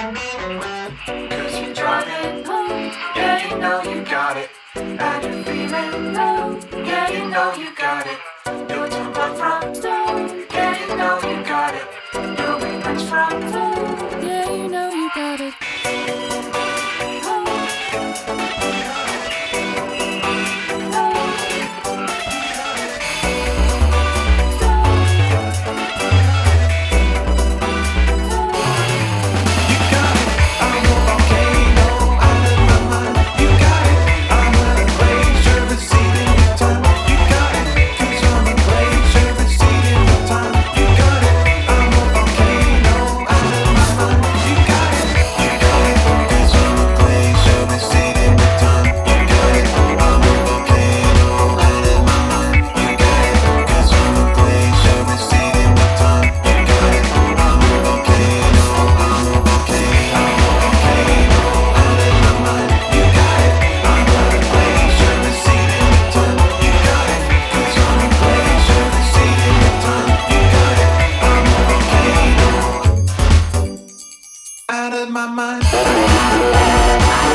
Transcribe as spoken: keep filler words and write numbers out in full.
Cause you're driving home, yeah, you know you got it. And you're feeling low, yeah, you know you got it. Your temper from stone, yeah, you know you got it. Your regrets from home, yeah, you know you got it. Home, out of my mind.